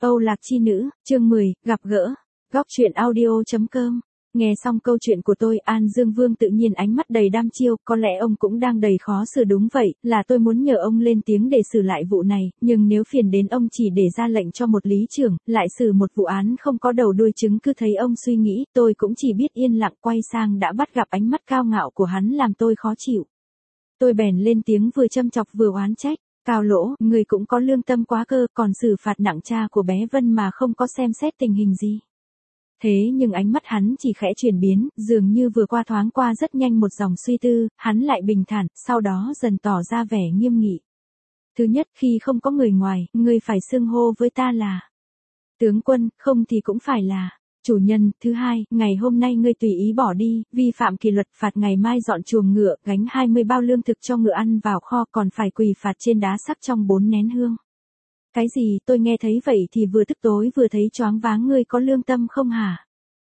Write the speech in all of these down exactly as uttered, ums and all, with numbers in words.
Âu Lạc Chi Nữ, chương mười, gặp gỡ. Góc truyện audio chấm com. Nghe xong câu chuyện của tôi, An Dương Vương tự nhiên ánh mắt đầy đăm chiêu, có lẽ ông cũng đang đầy khó xử. Đúng vậy, là tôi muốn nhờ ông lên tiếng để xử lại vụ này, nhưng nếu phiền đến ông chỉ để ra lệnh cho một lý trưởng, lại xử một vụ án không có đầu đuôi chứng cứ. Thấy ông suy nghĩ, tôi cũng chỉ biết yên lặng quay sang đã bắt gặp ánh mắt cao ngạo của hắn làm tôi khó chịu. Tôi bèn lên tiếng vừa châm chọc vừa oán trách. Cao Lỗ, người cũng có lương tâm quá cơ, còn xử phạt nặng cha của bé Vân mà không có xem xét tình hình gì. Thế nhưng ánh mắt hắn chỉ khẽ chuyển biến, dường như vừa qua thoáng qua rất nhanh một dòng suy tư, hắn lại bình thản, sau đó dần tỏ ra vẻ nghiêm nghị. Thứ nhất, khi không có người ngoài, ngươi phải xưng hô với ta là tướng quân, không thì cũng phải là chủ nhân. Thứ hai, ngày hôm nay ngươi tùy ý bỏ đi, vi phạm kỷ luật, phạt ngày mai dọn chuồng ngựa, gánh hai mươi bao lương thực cho ngựa ăn vào kho, còn phải quỳ phạt trên đá sắc trong bốn nén hương. Cái gì? Tôi nghe thấy vậy thì vừa tức tối vừa thấy choáng váng. Ngươi có lương tâm không hả?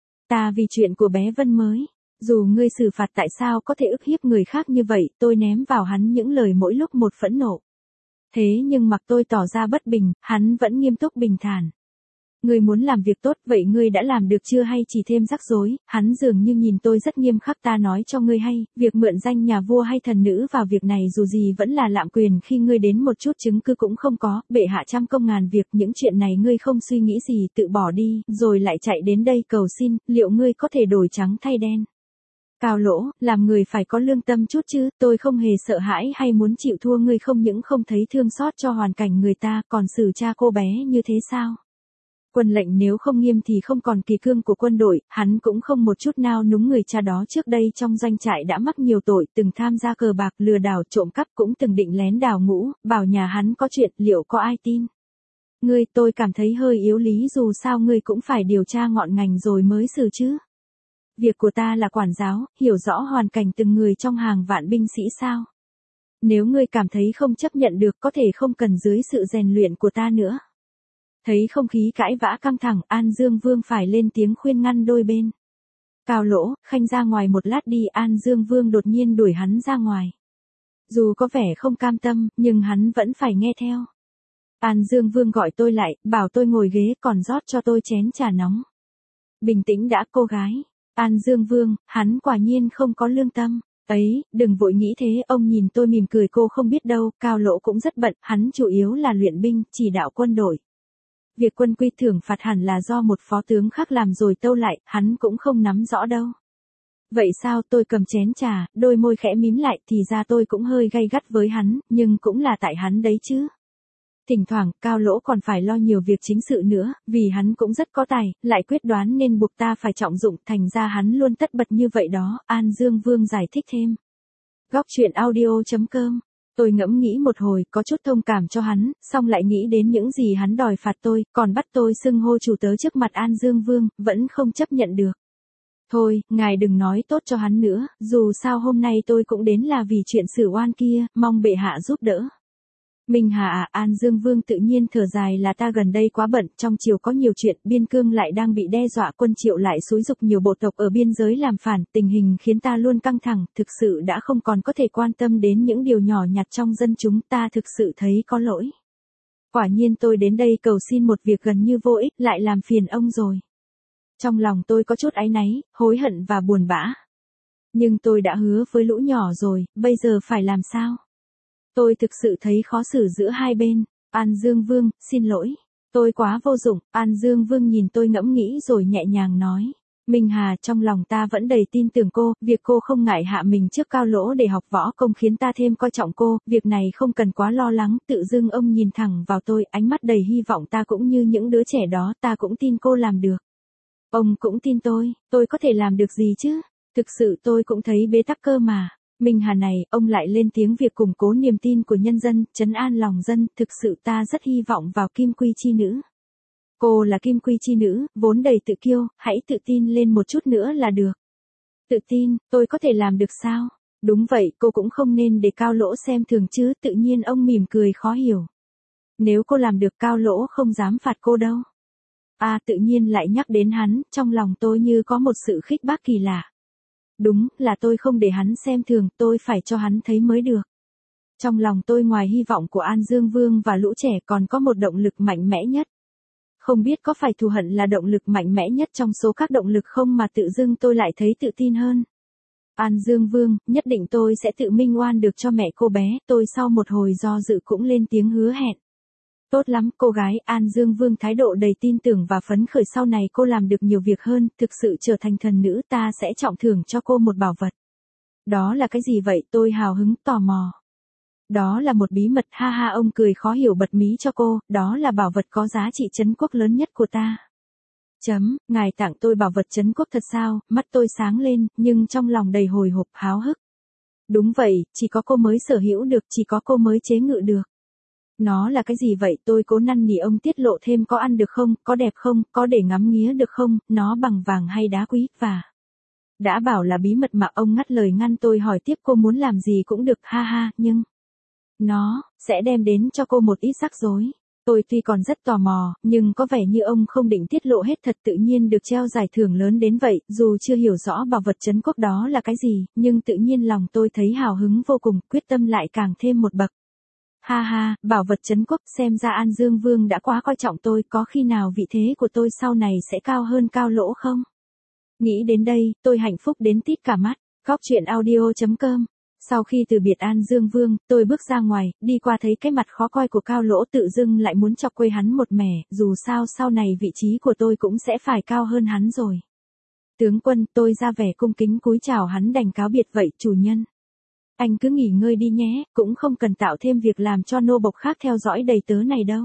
Ta vì chuyện của bé Vân mới. Dù ngươi xử phạt tại sao có thể ức hiếp người khác như vậy, tôi ném vào hắn những lời mỗi lúc một phẫn nộ. Thế nhưng mặc tôi tỏ ra bất bình, hắn vẫn nghiêm túc bình thản. Ngươi muốn làm việc tốt, vậy ngươi đã làm được chưa hay chỉ thêm rắc rối? Hắn dường như nhìn tôi rất nghiêm khắc. Ta nói cho ngươi hay, việc mượn danh nhà vua hay thần nữ vào việc này dù gì vẫn là lạm quyền. Khi ngươi đến một chút chứng cứ cũng không có, bệ hạ trăm công ngàn việc, những chuyện này ngươi không suy nghĩ gì, tự bỏ đi, rồi lại chạy đến đây cầu xin, liệu ngươi có thể đổi trắng thay đen? Cao Lỗ, làm người phải có lương tâm chút chứ, tôi không hề sợ hãi hay muốn chịu thua. Ngươi không những không thấy thương xót cho hoàn cảnh người ta, còn xử cha cô bé như thế sao? Quân lệnh nếu không nghiêm thì không còn kỳ cương của quân đội. Hắn cũng không một chút nào núng người cha đó trước đây trong doanh trại đã mắc nhiều tội, từng tham gia cờ bạc, lừa đảo, trộm cắp, cũng từng định lén đào ngũ, bảo nhà hắn có chuyện, liệu có ai tin? Ngươi, tôi cảm thấy hơi yếu lý, dù sao ngươi cũng phải điều tra ngọn ngành rồi mới xử chứ. Việc của ta là quản giáo, hiểu rõ hoàn cảnh từng người trong hàng vạn binh sĩ sao? Nếu ngươi cảm thấy không chấp nhận được, có thể không cần dưới sự rèn luyện của ta nữa. Thấy không khí cãi vã căng thẳng, An Dương Vương phải lên tiếng khuyên ngăn đôi bên. Cao Lỗ, khanh ra ngoài một lát đi. An Dương Vương đột nhiên đuổi hắn ra ngoài. Dù có vẻ không cam tâm, nhưng hắn vẫn phải nghe theo. An Dương Vương gọi tôi lại, bảo tôi ngồi ghế, còn rót cho tôi chén trà nóng. Bình tĩnh đã cô gái. An Dương Vương, hắn quả nhiên không có lương tâm. Ấy, đừng vội nghĩ thế. Ông nhìn tôi mỉm cười. Cô không biết đâu, Cao Lỗ cũng rất bận, hắn chủ yếu là luyện binh, chỉ đạo quân đội. Việc quân quy thưởng phạt hẳn là do một phó tướng khác làm rồi tâu lại, hắn cũng không nắm rõ đâu. Vậy sao? Tôi cầm chén trà, đôi môi khẽ mím lại, thì ra tôi cũng hơi gay gắt với hắn, nhưng cũng là tại hắn đấy chứ. Thỉnh thoảng, Cao Lỗ còn phải lo nhiều việc chính sự nữa, vì hắn cũng rất có tài, lại quyết đoán nên buộc ta phải trọng dụng, thành ra hắn luôn tất bật như vậy đó. An Dương Vương giải thích thêm. Góc truyện audio chấm com. Tôi ngẫm nghĩ một hồi, có chút thông cảm cho hắn, xong lại nghĩ đến những gì hắn đòi phạt tôi, còn bắt tôi xưng hô chủ tớ trước mặt An Dương Vương, vẫn không chấp nhận được. Thôi, ngài đừng nói tốt cho hắn nữa, dù sao hôm nay tôi cũng đến là vì chuyện xử oan kia, mong bệ hạ giúp đỡ. Minh Hà à, An Dương Vương tự nhiên thở dài, là ta gần đây quá bận, trong triều có nhiều chuyện, biên cương lại đang bị đe dọa, quân Triệu lại xúi giục nhiều bộ tộc ở biên giới làm phản, tình hình khiến ta luôn căng thẳng, thực sự đã không còn có thể quan tâm đến những điều nhỏ nhặt trong dân chúng, ta thực sự thấy có lỗi. Quả nhiên tôi đến đây cầu xin một việc gần như vô ích, lại làm phiền ông rồi. Trong lòng tôi có chút áy náy, hối hận và buồn bã. Nhưng tôi đã hứa với lũ nhỏ rồi, bây giờ phải làm sao? Tôi thực sự thấy khó xử giữa hai bên. An Dương Vương, xin lỗi. Tôi quá vô dụng. An Dương Vương nhìn tôi ngẫm nghĩ rồi nhẹ nhàng nói. Minh Hà, trong lòng ta vẫn đầy tin tưởng cô, việc cô không ngại hạ mình trước Cao Lỗ để học võ công khiến ta thêm coi trọng cô, việc này không cần quá lo lắng. Tự dưng ông nhìn thẳng vào tôi, ánh mắt đầy hy vọng. Ta cũng như những đứa trẻ đó, ta cũng tin cô làm được. Ông cũng tin tôi, tôi có thể làm được gì chứ? Thực sự tôi cũng thấy bế tắc cơ mà. Minh Hà này, ông lại lên tiếng, việc củng cố niềm tin của nhân dân, trấn an lòng dân, thực sự ta rất hy vọng vào Kim Quy Chi Nữ. Cô là Kim Quy Chi Nữ, vốn đầy tự kiêu, hãy tự tin lên một chút nữa là được. Tự tin, tôi có thể làm được sao? Đúng vậy, cô cũng không nên để Cao Lỗ xem thường chứ. Tự nhiên ông mỉm cười khó hiểu. Nếu cô làm được, Cao Lỗ không dám phạt cô đâu. À, tự nhiên lại nhắc đến hắn, trong lòng tôi như có một sự khích bác kỳ lạ. Đúng, là tôi không để hắn xem thường, tôi phải cho hắn thấy mới được. Trong lòng tôi ngoài hy vọng của An Dương Vương và lũ trẻ còn có một động lực mạnh mẽ nhất. Không biết có phải thù hận là động lực mạnh mẽ nhất trong số các động lực không mà tự dưng tôi lại thấy tự tin hơn. An Dương Vương, nhất định tôi sẽ tự minh oan được cho mẹ cô bé, tôi sau một hồi do dự cũng lên tiếng hứa hẹn. Tốt lắm, cô gái. An Dương Vương thái độ đầy tin tưởng và phấn khởi, sau này cô làm được nhiều việc hơn, thực sự trở thành thần nữ, ta sẽ trọng thưởng cho cô một bảo vật. Đó là cái gì vậy? Tôi hào hứng tò mò. Đó là một bí mật, ha ha. Ông cười khó hiểu bật mí cho cô, đó là bảo vật có giá trị trấn quốc lớn nhất của ta. Chấm, ngài tặng tôi bảo vật trấn quốc thật sao? Mắt tôi sáng lên, nhưng trong lòng đầy hồi hộp háo hức. Đúng vậy, chỉ có cô mới sở hữu được, chỉ có cô mới chế ngự được. Nó là cái gì vậy? Tôi cố năn nỉ ông tiết lộ thêm, có ăn được không, có đẹp không, có để ngắm nghía được không, nó bằng vàng hay đá quý, và... Đã bảo là bí mật mà. Ông ngắt lời ngăn tôi hỏi tiếp, cô muốn làm gì cũng được, ha ha, nhưng... Nó, sẽ đem đến cho cô một ít rắc rối. Tôi tuy còn rất tò mò, nhưng có vẻ như ông không định tiết lộ hết thật, tự nhiên được treo giải thưởng lớn đến vậy, dù chưa hiểu rõ bảo vật trấn quốc đó là cái gì, nhưng tự nhiên lòng tôi thấy hào hứng vô cùng, quyết tâm lại càng thêm một bậc. Ha ha, bảo vật trấn quốc, xem ra An Dương Vương đã quá coi trọng tôi, có khi nào vị thế của tôi sau này sẽ cao hơn Cao Lỗ không? Nghĩ đến đây, tôi hạnh phúc đến tít cả mắt. Góc truyện audio chấm com. Sau khi từ biệt An Dương Vương, tôi bước ra ngoài, đi qua thấy cái mặt khó coi của Cao Lỗ, tự dưng lại muốn chọc quê hắn một mẻ, dù sao sau này vị trí của tôi cũng sẽ phải cao hơn hắn rồi. Tướng quân, tôi ra vẻ cung kính cúi chào hắn đành cáo biệt, vậy chủ nhân. Anh cứ nghỉ ngơi đi nhé, cũng không cần tạo thêm việc làm cho nô bộc khác theo dõi đầy tớ này đâu.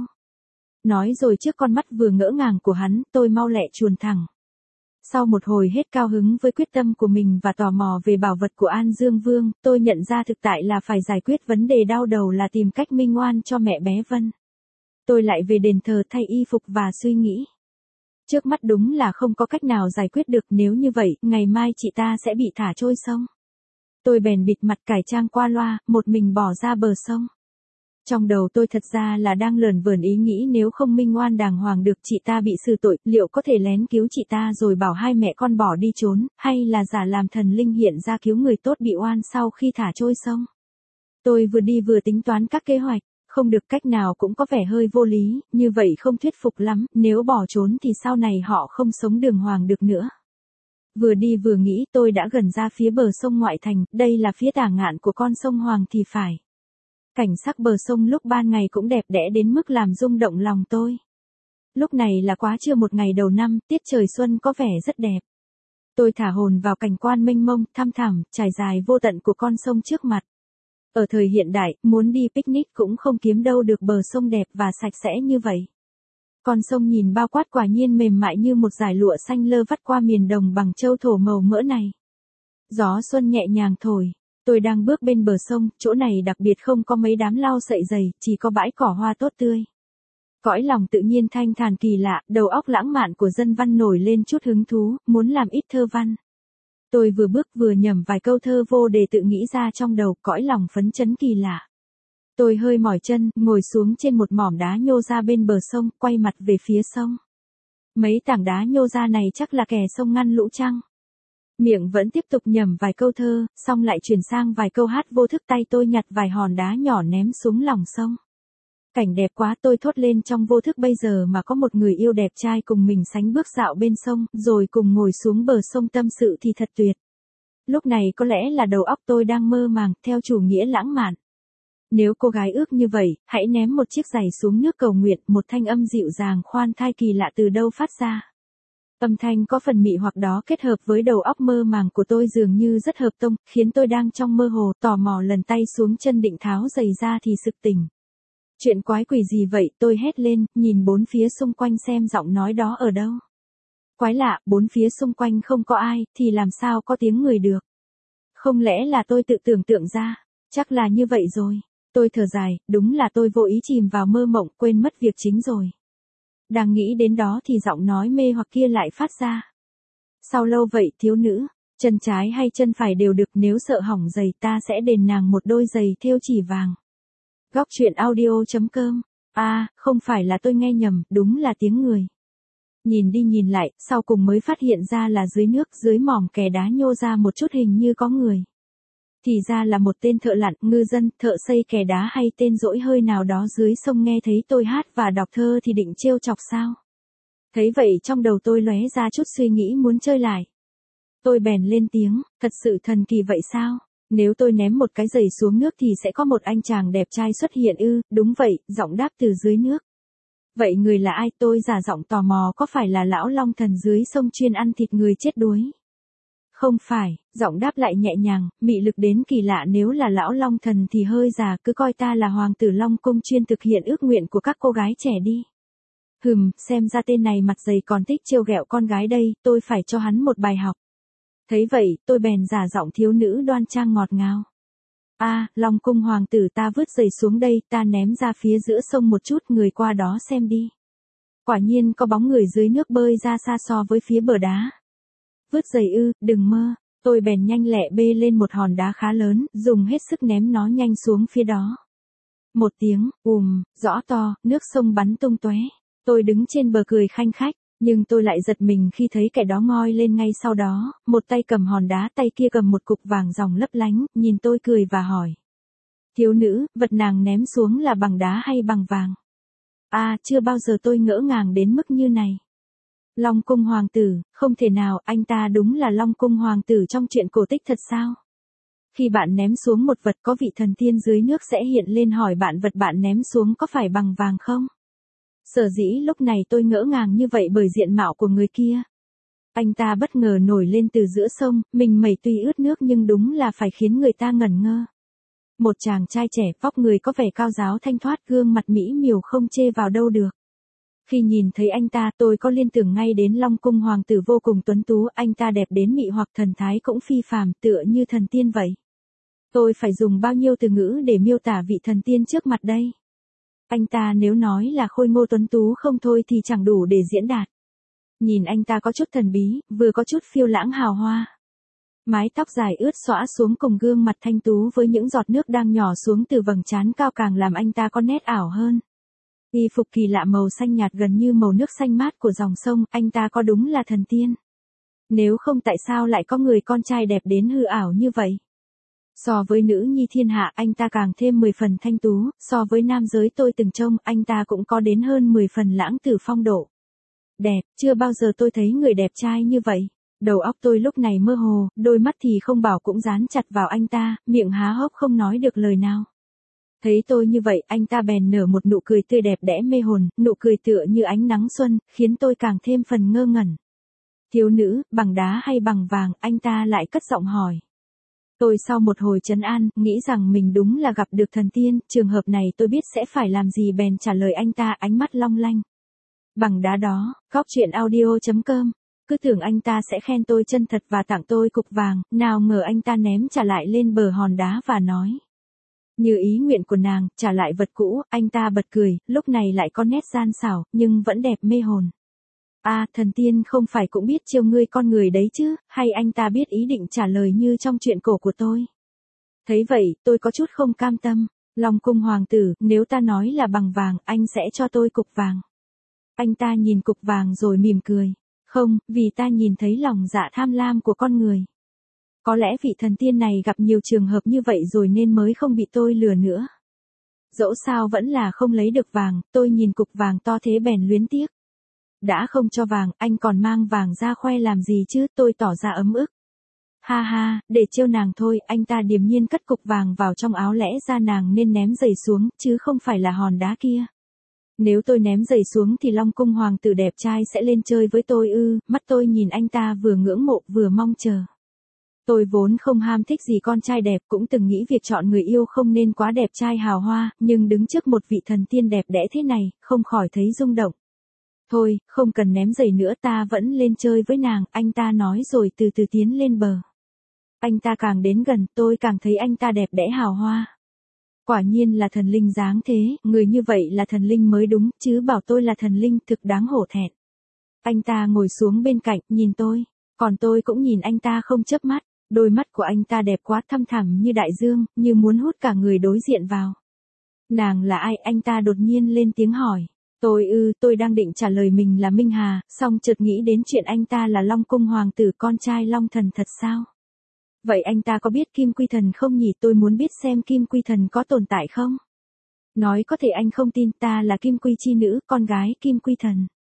Nói rồi trước con mắt vừa ngỡ ngàng của hắn, tôi mau lẹ chuồn thẳng. Sau một hồi hết cao hứng với quyết tâm của mình và tò mò về bảo vật của An Dương Vương, tôi nhận ra thực tại là phải giải quyết vấn đề đau đầu là tìm cách minh oan cho mẹ bé Vân. Tôi lại về đền thờ thay y phục và suy nghĩ. Trước mắt đúng là không có cách nào giải quyết được, nếu như vậy, ngày mai chị ta sẽ bị thả trôi sông. Tôi bèn bịt mặt cải trang qua loa, một mình bỏ ra bờ sông. Trong đầu tôi thật ra là đang lởn vởn ý nghĩ nếu không minh oan đàng hoàng được chị ta bị xử tội, liệu có thể lén cứu chị ta rồi bảo hai mẹ con bỏ đi trốn, hay là giả làm thần linh hiện ra cứu người tốt bị oan sau khi thả trôi sông. Tôi vừa đi vừa tính toán các kế hoạch, không được, cách nào cũng có vẻ hơi vô lý, như vậy không thuyết phục lắm, nếu bỏ trốn thì sau này họ không sống đường hoàng được nữa. Vừa đi vừa nghĩ, tôi đã gần ra phía bờ sông ngoại thành, đây là phía tả ngạn của con sông Hoàng thì phải. Cảnh sắc bờ sông lúc ban ngày cũng đẹp đẽ đến mức làm rung động lòng tôi. Lúc này là quá trưa một ngày đầu năm, tiết trời xuân có vẻ rất đẹp. Tôi thả hồn vào cảnh quan mênh mông, thăm thẳm, trải dài vô tận của con sông trước mặt. Ở thời hiện đại, muốn đi picnic cũng không kiếm đâu được bờ sông đẹp và sạch sẽ như vậy. Con sông nhìn bao quát quả nhiên mềm mại như một dải lụa xanh lơ vắt qua miền đồng bằng châu thổ màu mỡ này. Gió xuân nhẹ nhàng thổi. Tôi đang bước bên bờ sông, chỗ này đặc biệt không có mấy đám lau sậy dày, chỉ có bãi cỏ hoa tốt tươi. Cõi lòng tự nhiên thanh thản kỳ lạ, đầu óc lãng mạn của dân văn nổi lên chút hứng thú, muốn làm ít thơ văn. Tôi vừa bước vừa nhẩm vài câu thơ vô đề tự nghĩ ra trong đầu, cõi lòng phấn chấn kỳ lạ. Tôi hơi mỏi chân, ngồi xuống trên một mỏm đá nhô ra bên bờ sông, quay mặt về phía sông. Mấy tảng đá nhô ra này chắc là kè sông ngăn lũ chăng? Miệng vẫn tiếp tục nhẩm vài câu thơ, xong lại chuyển sang vài câu hát vô thức, tay tôi nhặt vài hòn đá nhỏ ném xuống lòng sông. Cảnh đẹp quá, tôi thốt lên trong vô thức, bây giờ mà có một người yêu đẹp trai cùng mình sánh bước dạo bên sông, rồi cùng ngồi xuống bờ sông tâm sự thì thật tuyệt. Lúc này có lẽ là đầu óc tôi đang mơ màng, theo chủ nghĩa lãng mạn. Nếu cô gái ước như vậy, hãy ném một chiếc giày xuống nước cầu nguyện, một thanh âm dịu dàng khoan thai kỳ lạ từ đâu phát ra. Âm thanh có phần mị hoặc đó kết hợp với đầu óc mơ màng của tôi dường như rất hợp tông, khiến tôi đang trong mơ hồ tò mò lần tay xuống chân định tháo giày ra thì sực tỉnh. Chuyện quái quỷ gì vậy? Tôi hét lên, nhìn bốn phía xung quanh xem giọng nói đó ở đâu. Quái lạ, bốn phía xung quanh không có ai, thì làm sao có tiếng người được? Không lẽ là tôi tự tưởng tượng ra? Chắc là như vậy rồi. Tôi thở dài, đúng là tôi vô ý chìm vào mơ mộng, quên mất việc chính rồi. Đang nghĩ đến đó thì giọng nói mê hoặc kia lại phát ra. Sao lâu vậy thiếu nữ, chân trái hay chân phải đều được, nếu sợ hỏng giày ta sẽ đền nàng một đôi giày thêu chỉ vàng. Góc truyện audio chấm com. À, không phải là tôi nghe nhầm, đúng là tiếng người. Nhìn đi nhìn lại, sau cùng mới phát hiện ra là dưới nước, dưới mỏm kè đá nhô ra một chút hình như có người. Thì ra là một tên thợ lặn, ngư dân, thợ xây kè đá hay tên dỗi hơi nào đó dưới sông nghe thấy tôi hát và đọc thơ thì định trêu chọc sao? Thấy vậy trong đầu tôi lóe ra chút suy nghĩ muốn chơi lại. Tôi bèn lên tiếng, thật sự thần kỳ vậy sao? Nếu tôi ném một cái giày xuống nước thì sẽ có một anh chàng đẹp trai xuất hiện ư? Đúng vậy, giọng đáp từ dưới nước. Vậy người là ai? Tôi giả giọng tò mò, có phải là lão long thần dưới sông chuyên ăn thịt người chết đuối? Không phải, giọng đáp lại nhẹ nhàng, mị lực đến kỳ lạ, nếu là lão long thần thì hơi già, cứ coi ta là hoàng tử Long Cung chuyên thực hiện ước nguyện của các cô gái trẻ đi. Hừm, xem ra tên này mặt dày còn thích trêu ghẹo con gái đây, tôi phải cho hắn một bài học. Thấy vậy, tôi bèn giả giọng thiếu nữ đoan trang ngọt ngào. A, à, Long Cung hoàng tử, ta vứt giày xuống đây, ta ném ra phía giữa sông một chút, người qua đó xem đi. Quả nhiên có bóng người dưới nước bơi ra xa so với phía bờ đá. Vứt giày ư, đừng mơ. Tôi bèn nhanh lẹ bê lên một hòn đá khá lớn, dùng hết sức ném nó nhanh xuống phía đó. Một tiếng, ùm, rõ to, nước sông bắn tung tóe. Tôi đứng trên bờ cười khanh khách, nhưng tôi lại giật mình khi thấy kẻ đó ngoi lên ngay sau đó, một tay cầm hòn đá, tay kia cầm một cục vàng ròng lấp lánh, nhìn tôi cười và hỏi. Thiếu nữ, vật nàng ném xuống là bằng đá hay bằng vàng? À, chưa bao giờ tôi ngỡ ngàng đến mức như này. Long Cung hoàng tử, không thể nào, anh ta đúng là Long Cung hoàng tử trong truyện cổ tích thật sao? Khi bạn ném xuống một vật, có vị thần tiên dưới nước sẽ hiện lên hỏi bạn vật bạn ném xuống có phải bằng vàng không? Sở dĩ lúc này tôi ngỡ ngàng như vậy bởi diện mạo của người kia. Anh ta bất ngờ nổi lên từ giữa sông, mình mẩy tuy ướt nước nhưng đúng là phải khiến người ta ngẩn ngơ. Một chàng trai trẻ, vóc người có vẻ cao ráo thanh thoát, gương mặt mỹ miều không chê vào đâu được. Khi nhìn thấy anh ta, tôi có liên tưởng ngay đến Long Cung hoàng tử vô cùng tuấn tú, anh ta đẹp đến mị hoặc thần thái cũng phi phàm, tựa như thần tiên vậy. Tôi phải dùng bao nhiêu từ ngữ để miêu tả vị thần tiên trước mặt đây? Anh ta nếu nói là khôi ngô tuấn tú không thôi thì chẳng đủ để diễn đạt. Nhìn anh ta có chút thần bí, vừa có chút phiêu lãng hào hoa. Mái tóc dài ướt xõa xuống cùng gương mặt thanh tú với những giọt nước đang nhỏ xuống từ vầng trán cao càng làm anh ta có nét ảo hơn. Y phục kỳ lạ màu xanh nhạt gần như màu nước xanh mát của dòng sông, anh ta có đúng là thần tiên? Nếu không tại sao lại có người con trai đẹp đến hư ảo như vậy? So với nữ nhi thiên hạ, anh ta càng thêm mười phần thanh tú, so với nam giới tôi từng trông, anh ta cũng có đến hơn mười phần lãng tử phong độ. Đẹp, chưa bao giờ tôi thấy người đẹp trai như vậy. Đầu óc tôi lúc này mơ hồ, đôi mắt thì không bảo cũng dán chặt vào anh ta, miệng há hốc không nói được lời nào. Thấy tôi như vậy, anh ta bèn nở một nụ cười tươi đẹp đẽ mê hồn, nụ cười tựa như ánh nắng xuân, khiến tôi càng thêm phần ngơ ngẩn. Thiếu nữ, bằng đá hay bằng vàng, anh ta lại cất giọng hỏi. Tôi sau một hồi trấn an, nghĩ rằng mình đúng là gặp được thần tiên, trường hợp này tôi biết sẽ phải làm gì bèn trả lời anh ta, ánh mắt long lanh. Bằng đá đó, góc truyện audio chấm com. Cứ tưởng anh ta sẽ khen tôi chân thật và tặng tôi cục vàng, nào ngờ anh ta ném trả lại lên bờ hòn đá và nói. Như ý nguyện của nàng, trả lại vật cũ, anh ta bật cười, lúc này lại có nét gian xảo, nhưng vẫn đẹp mê hồn. À, thần tiên không phải cũng biết trêu ngươi con người đấy chứ, hay anh ta biết ý định trả lời như trong truyện cổ của tôi. Thấy vậy, tôi có chút không cam tâm. Long Cung hoàng tử, nếu ta nói là bằng vàng, anh sẽ cho tôi cục vàng. Anh ta nhìn cục vàng rồi mỉm cười. Không, vì ta nhìn thấy lòng dạ tham lam của con người. Có lẽ vị thần tiên này gặp nhiều trường hợp như vậy rồi nên mới không bị tôi lừa nữa. Dẫu sao vẫn là không lấy được vàng, tôi nhìn cục vàng to thế bèn luyến tiếc. Đã không cho vàng, anh còn mang vàng ra khoe làm gì chứ, tôi tỏ ra ấm ức. Ha ha, để trêu nàng thôi, anh ta điềm nhiên cất cục vàng vào trong áo, lẽ ra nàng nên ném giày xuống, chứ không phải là hòn đá kia. Nếu tôi ném giày xuống thì Long Cung hoàng tử đẹp trai sẽ lên chơi với tôi ư? Mắt tôi nhìn anh ta vừa ngưỡng mộ vừa mong chờ. Tôi vốn không ham thích gì con trai đẹp, cũng từng nghĩ việc chọn người yêu không nên quá đẹp trai hào hoa, nhưng đứng trước một vị thần tiên đẹp đẽ thế này, không khỏi thấy rung động. Thôi, không cần ném giày nữa, ta vẫn lên chơi với nàng, anh ta nói rồi từ từ tiến lên bờ. Anh ta càng đến gần, tôi càng thấy anh ta đẹp đẽ hào hoa. Quả nhiên là thần linh dáng thế, người như vậy là thần linh mới đúng, chứ bảo tôi là thần linh thực đáng hổ thẹn. Anh ta ngồi xuống bên cạnh, nhìn tôi, còn tôi cũng nhìn anh ta không chớp mắt, đôi mắt của anh ta đẹp quá, thăm thẳm như đại dương, như muốn hút cả người đối diện vào. Nàng là ai? Anh ta đột nhiên lên tiếng hỏi. Tôi ư, tôi đang định trả lời mình là Minh Hà, song chợt nghĩ đến chuyện anh ta là Long Cung hoàng tử, con trai Long thần thật sao? Vậy anh ta có biết Kim Quy Thần không nhỉ? Tôi muốn biết xem Kim Quy Thần có tồn tại không? Nói có thể anh không tin, ta là Kim Quy chi nữ, con gái Kim Quy Thần.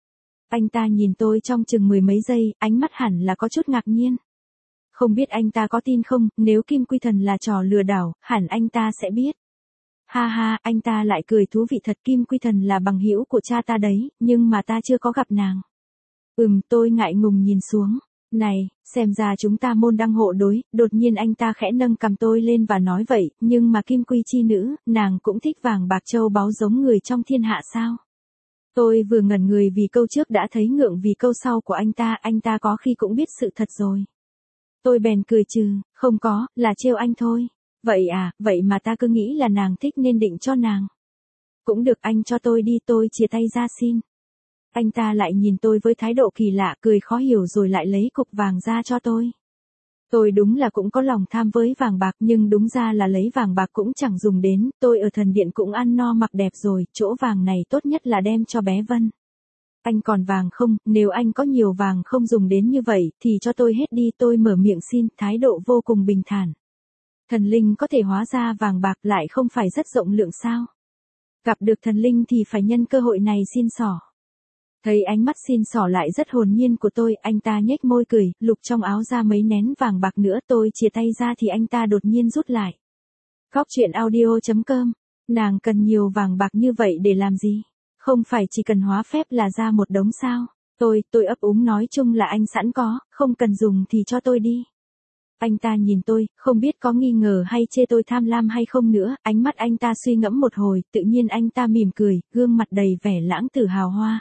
Anh ta nhìn tôi trong chừng mười mấy giây, ánh mắt hẳn là có chút ngạc nhiên. Không biết anh ta có tin không, nếu Kim Quy Thần là trò lừa đảo, hẳn anh ta sẽ biết. Ha ha, anh ta lại cười thú vị thật. Kim Quy Thần là bằng hữu của cha ta đấy, nhưng mà ta chưa có gặp nàng. Ừm, tôi ngại ngùng nhìn xuống. Này, xem ra chúng ta môn đăng hộ đối. Đột nhiên anh ta khẽ nâng cầm tôi lên và nói vậy, nhưng mà Kim Quy chi nữ, nàng cũng thích vàng bạc châu báu giống người trong thiên hạ sao? Tôi vừa ngẩn người vì câu trước đã thấy ngượng vì câu sau của anh ta, anh ta có khi cũng biết sự thật rồi. Tôi bèn cười trừ, không có, là trêu anh thôi. Vậy à, vậy mà ta cứ nghĩ là nàng thích nên định cho nàng. Cũng được, anh cho tôi đi. Tôi chia tay ra xin. Anh ta lại nhìn tôi với thái độ kỳ lạ, cười khó hiểu rồi lại lấy cục vàng ra cho tôi. Tôi đúng là cũng có lòng tham với vàng bạc, nhưng đúng ra là lấy vàng bạc cũng chẳng dùng đến. Tôi ở thần điện cũng ăn no mặc đẹp rồi, chỗ vàng này tốt nhất là đem cho bé Vân. Anh còn vàng không? Nếu anh có nhiều vàng không dùng đến như vậy, thì cho tôi hết đi. Tôi mở miệng xin, thái độ vô cùng bình thản. Thần linh có thể hóa ra vàng bạc lại không phải rất rộng lượng sao? Gặp được thần linh thì phải nhân cơ hội này xin xỏ. Thấy ánh mắt xin xỏ lại rất hồn nhiên của tôi, anh ta nhếch môi cười, lục trong áo ra mấy nén vàng bạc nữa. Tôi chìa tay ra thì anh ta đột nhiên rút lại. Góc truyện audio chấm com. Nàng cần nhiều vàng bạc như vậy để làm gì? Không phải chỉ cần hóa phép là ra một đống sao? Tôi, tôi ấp úng nói chung là anh sẵn có, không cần dùng thì cho tôi đi. Anh ta nhìn tôi, không biết có nghi ngờ hay chê tôi tham lam hay không nữa, ánh mắt anh ta suy ngẫm một hồi, tự nhiên anh ta mỉm cười, gương mặt đầy vẻ lãng tử hào hoa.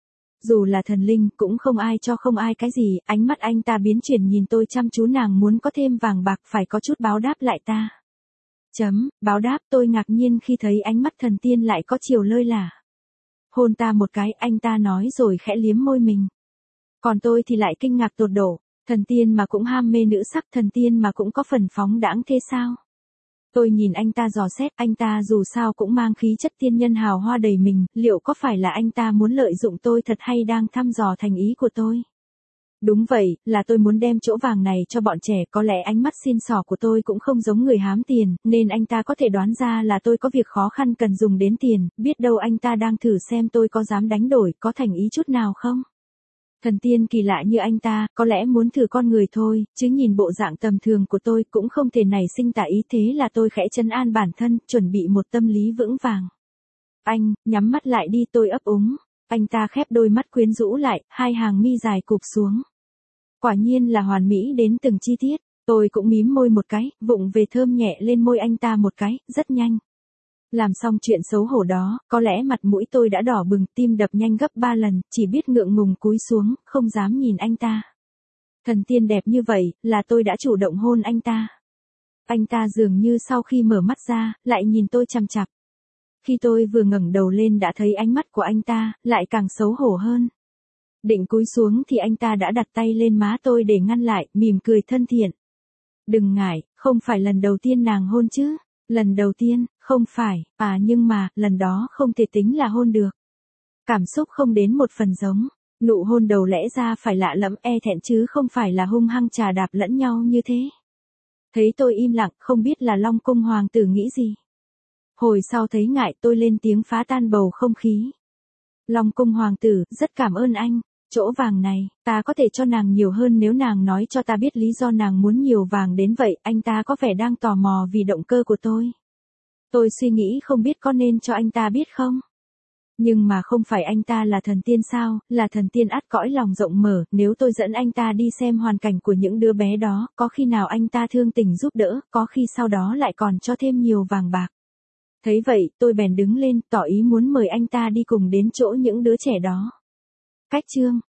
Dù là thần linh, cũng không ai cho không ai cái gì, ánh mắt anh ta biến chuyển nhìn tôi chăm chú, nàng muốn có thêm vàng bạc phải có chút báo đáp lại ta. Chấm, báo đáp. Tôi ngạc nhiên khi thấy ánh mắt thần tiên lại có chiều lơi lả. Hôn ta một cái, anh ta nói rồi khẽ liếm môi mình. Còn tôi thì lại kinh ngạc tột độ. Thần tiên mà cũng ham mê nữ sắc, thần tiên mà cũng có phần phóng đãng thế sao? Tôi nhìn anh ta dò xét, anh ta dù sao cũng mang khí chất tiên nhân hào hoa đầy mình, liệu có phải là anh ta muốn lợi dụng tôi thật hay đang thăm dò thành ý của tôi? Đúng vậy, là tôi muốn đem chỗ vàng này cho bọn trẻ, có lẽ ánh mắt xin xỏ của tôi cũng không giống người hám tiền, nên anh ta có thể đoán ra là tôi có việc khó khăn cần dùng đến tiền, biết đâu anh ta đang thử xem tôi có dám đánh đổi, có thành ý chút nào không? Thần tiên kỳ lạ như anh ta, có lẽ muốn thử con người thôi, chứ nhìn bộ dạng tầm thường của tôi cũng không thể nảy sinh tà ý, thế là tôi khẽ trấn an bản thân, chuẩn bị một tâm lý vững vàng. Anh, nhắm mắt lại đi, tôi ấp úng. Anh ta khép đôi mắt quyến rũ lại, hai hàng mi dài cụp xuống. Quả nhiên là hoàn mỹ đến từng chi tiết, tôi cũng mím môi một cái, vụng về thơm nhẹ lên môi anh ta một cái, rất nhanh. Làm xong chuyện xấu hổ đó, có lẽ mặt mũi tôi đã đỏ bừng, tim đập nhanh gấp ba lần, chỉ biết ngượng ngùng cúi xuống, không dám nhìn anh ta. Thần tiên đẹp như vậy, là tôi đã chủ động hôn anh ta. Anh ta dường như sau khi mở mắt ra, lại nhìn tôi chằm chằm. Khi tôi vừa ngẩng đầu lên đã thấy ánh mắt của anh ta, lại càng xấu hổ hơn. Định cúi xuống thì anh ta đã đặt tay lên má tôi để ngăn lại, mỉm cười thân thiện. Đừng ngại, không phải lần đầu tiên nàng hôn chứ. Lần đầu tiên, không phải, à nhưng mà, lần đó không thể tính là hôn được. Cảm xúc không đến một phần giống. Nụ hôn đầu lẽ ra phải lạ lẫm e thẹn chứ không phải là hung hăng chà đạp lẫn nhau như thế. Thấy tôi im lặng, không biết là Long Cung hoàng tử nghĩ gì. Hồi sau thấy ngại tôi lên tiếng phá tan bầu không khí. Long Cung hoàng tử, rất cảm ơn anh. Chỗ vàng này, ta có thể cho nàng nhiều hơn nếu nàng nói cho ta biết lý do nàng muốn nhiều vàng đến vậy. Anh ta có vẻ đang tò mò vì động cơ của tôi. Tôi suy nghĩ không biết có nên cho anh ta biết không? Nhưng mà không phải anh ta là thần tiên sao, là thần tiên ắt cõi lòng rộng mở, nếu tôi dẫn anh ta đi xem hoàn cảnh của những đứa bé đó, có khi nào anh ta thương tình giúp đỡ, có khi sau đó lại còn cho thêm nhiều vàng bạc. Thấy vậy, tôi bèn đứng lên, tỏ ý muốn mời anh ta đi cùng đến chỗ những đứa trẻ đó. Cách chương